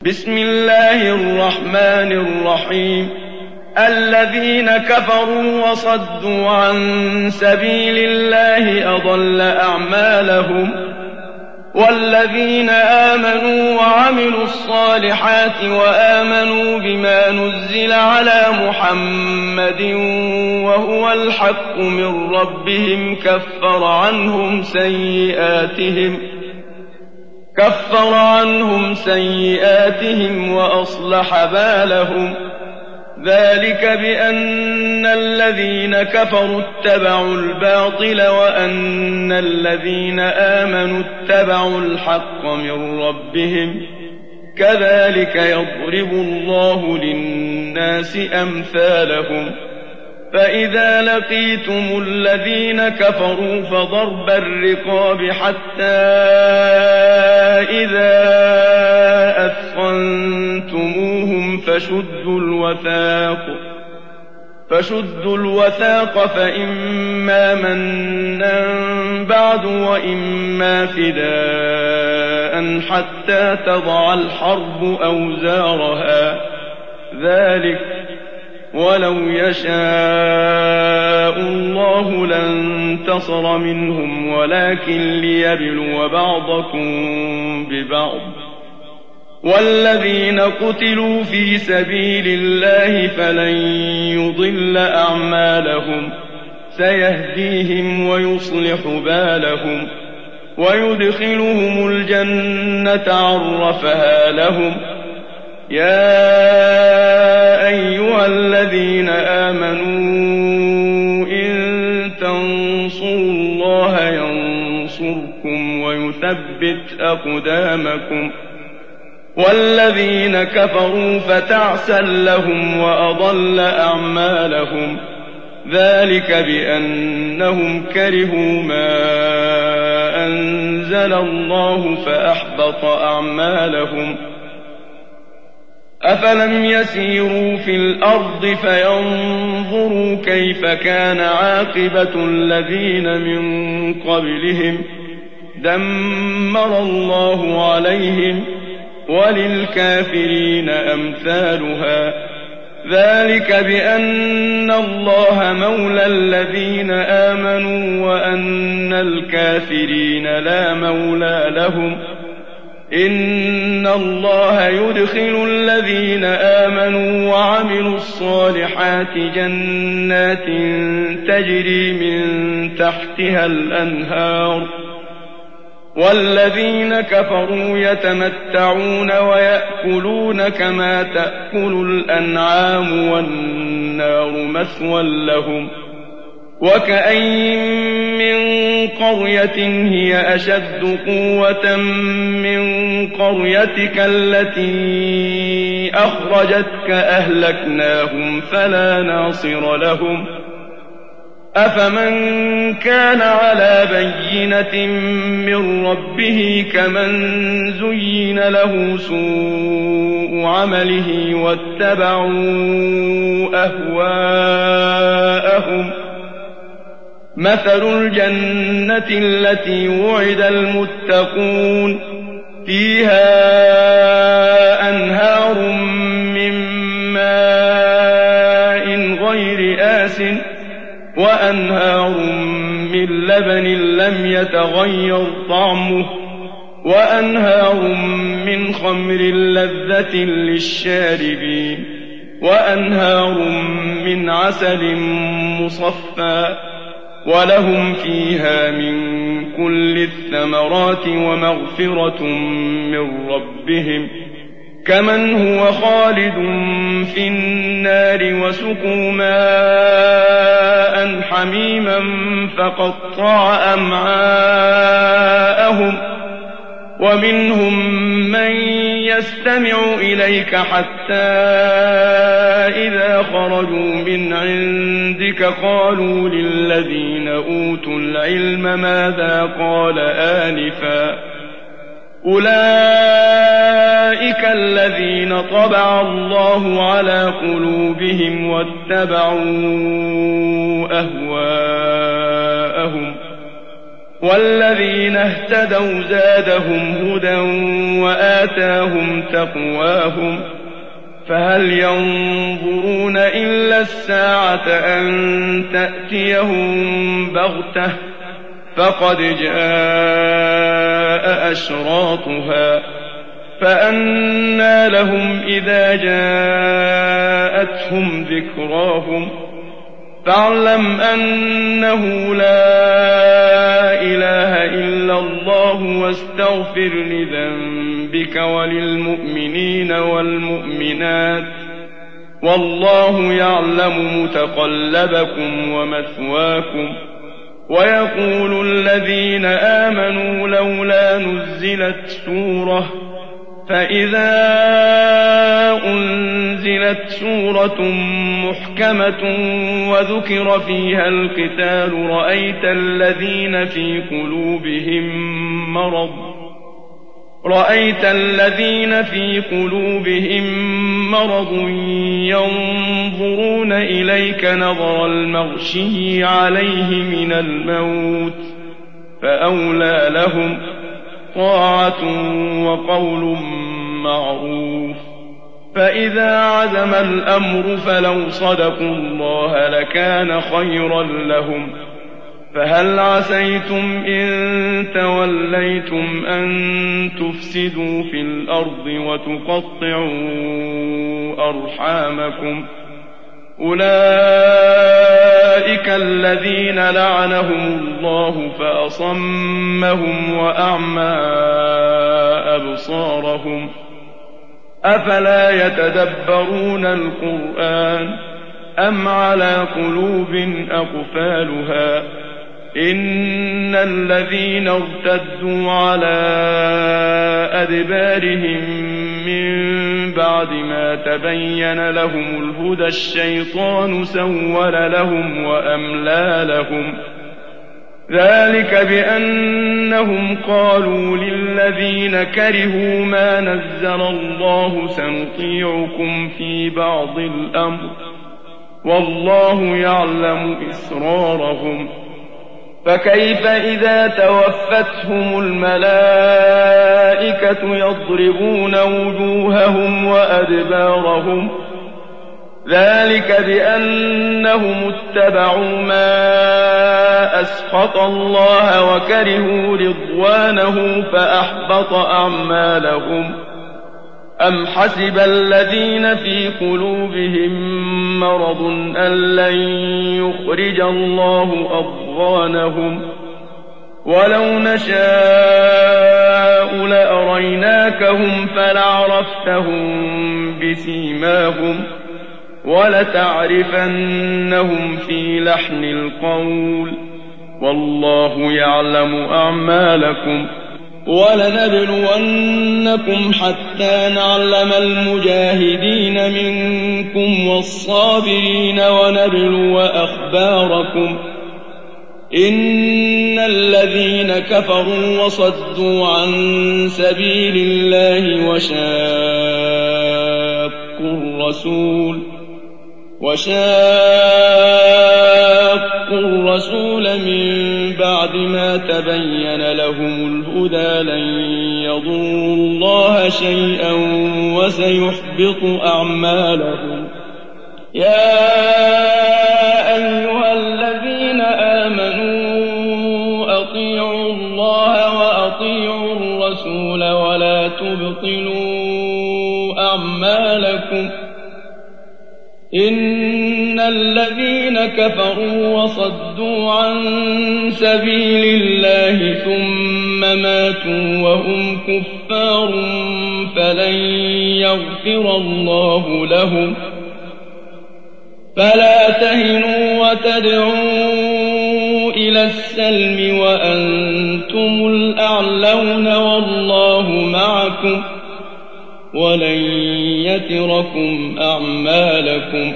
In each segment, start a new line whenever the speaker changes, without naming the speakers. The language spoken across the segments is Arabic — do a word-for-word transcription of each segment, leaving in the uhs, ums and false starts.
بسم الله الرحمن الرحيم الذين كفروا وصدوا عن سبيل الله أضل أعمالهم والذين آمنوا وعملوا الصالحات وآمنوا بما نزل على محمد وهو الحق من ربهم كفر عنهم سيئاتهم كفر عنهم سيئاتهم وأصلح بالهم ذلك بأن الذين كفروا اتبعوا الباطل وأن الذين آمنوا اتبعوا الحق من ربهم كذلك يضرب الله للناس أمثالهم فإذا لقيتم الذين كفروا فضرب الرقاب حتى إذا أثخنتموهم فشدوا الوثاق فشدوا الوثاق فإما منا بعد وإما فداء حتى تضع الحرب أوزارها ذلك ولو يشاء الله لانتصر منهم ولكن ليبلو بعضكم ببعض والذين قتلوا في سبيل الله فلن يضل أعمالهم سيهديهم ويصلح بالهم ويدخلهم الجنة عرفها لهم يا أيها الذين آمنوا إن تنصروا الله ينصركم ويثبت أقدامكم والذين كفروا فتعسا لهم وأضل أعمالهم ذلك بأنهم كرهوا ما أنزل الله فأحبط أعمالهم أفلم يسيروا في الأرض فينظروا كيف كان عاقبة الذين من قبلهم دمر الله عليهم وللكافرين أمثالها ذلك بأن الله مولى الذين آمنوا وأن الكافرين لا مولى لهم إن الله يدخل الذين آمنوا وعملوا الصالحات جنات تجري من تحتها الأنهار والذين كفروا يتمتعون ويأكلون كما تأكل الأنعام والنار مثوى لهم وكأين من قرية هي أشد قوة من قريتك التي أخرجتك أهلكناهم فلا ناصر لهم أفمن كان على بينة من ربه كمن زين له سوء عمله واتبعوا أهواءهم مثل الجنة التي وعد المتقون فيها أنهار من ماء غير آسٍ وأنهار من لبن لم يتغير طعمه وأنهار من خمر لذة للشاربين وأنهار من عسل مصفى ولهم فيها من كل الثمرات ومغفرة من ربهم كمن هو خالد في النار وسقوا ماء حميما فقطع أمعاءهم ومنهم من يستمع إليك حتى إذا خرجوا من عندك قالوا للذين أوتوا العلم ماذا قال آنفا أولئك الذين طبع الله على قلوبهم واتبعوا أهواءهم والذين اهتدوا زادهم هدى وآتاهم تقواهم فهل ينظرون إلا الساعة أن تأتيهم بغتة فقد جاء أشراطها فأنى لهم إذا جاءتهم ذكراهم فاعلم أنه لا إله إلا الله واستغفر لذنبك وللمؤمنين والمؤمنات والله يعلم متقلبكم ومثواكم ويقول الذين آمنوا لولا نزلت سورة فإذا أنزلت سورة محكمة وذكر فيها القتال رأيت الذين في قلوبهم مرض رأيت الذين في قلوبهم مرض ينظرون إليك نظر المغشي عليه من الموت فأولى لهم طاعة وقول معروف فإذا عزم الأمر فلو صدقوا الله لكان خيرا لهم فهل عسيتم إن توليتم أن تفسدوا في الأرض وتقطعوا أرحامكم أولئك الذين لعنهم الله فأصمهم وأعمى أبصارهم أفلا يتدبرون القرآن أم على قلوب أقفالها إن الذين ارتدوا على أدبارهم من بعد ما تبين لهم الهدى الشيطان سول لهم وأملى لهم ذلك بأنهم قالوا للذين كرهوا ما نزل الله سنطيعكم في بعض الأمر والله يعلم إسرارهم فكيف إذا توفتهم الملائكة يضربون وجوههم وأدبارهم ذلك بأنهم اتبعوا ما أسخط الله وكرهوا رضوانه فأحبط أعمالهم أم حسب الذين في قلوبهم مرض أن لن يخرج الله أضغانهم ولو نشاء لأريناكهم فلعرفتهم بسيماهم ولتعرفنهم في لحن القول والله يعلم أعمالكم ولنبلونكم حتى نعلم المجاهدين منكم والصابرين ونبلو أخباركم إن الذين كفروا وصدوا عن سبيل الله وشاقوا الرسول وشاقوا الرسول من بعد ما تبين لهم الهدى لن يضروا الله شيئا وسيحبط أعمالهم يا أيها الذين آمنوا أطيعوا الله وأطيعوا الرسول ولا تبطلوا أعمالكم إن الذين كفروا وصدوا عن سبيل الله ثم ماتوا وهم كفار فلن يغفر الله لهم فلا تهنوا وتدعوا إلى السلم وأنتم الأعلون والله معكم ولن يتركم أعمالكم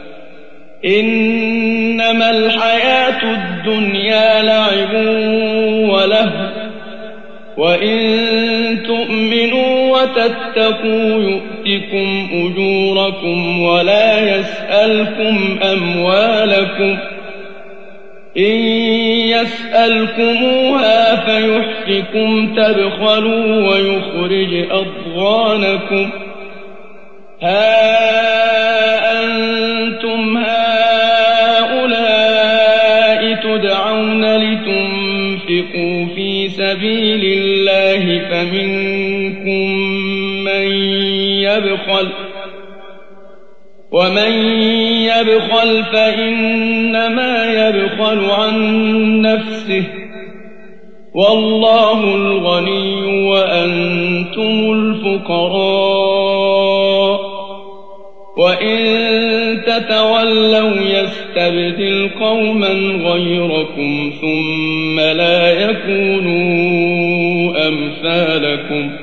إنما الحياة الدنيا لعب ولهو وإن تؤمنوا وتتقوا يؤتكم أجوركم ولا يسألكم أموالكم إن يسألكموها فيحفكم تبخلوا ويخرج أضغانكم ها أنتم هؤلاء تدعون لتنفقوا في سبيل الله فمنكم من يبخل ومن يبخل فإنما يبخل عن نفسه والله الغني وأنتم الفقراء وإن تتولوا يستبدل قوما غيركم ثم لا يكونوا أمثالكم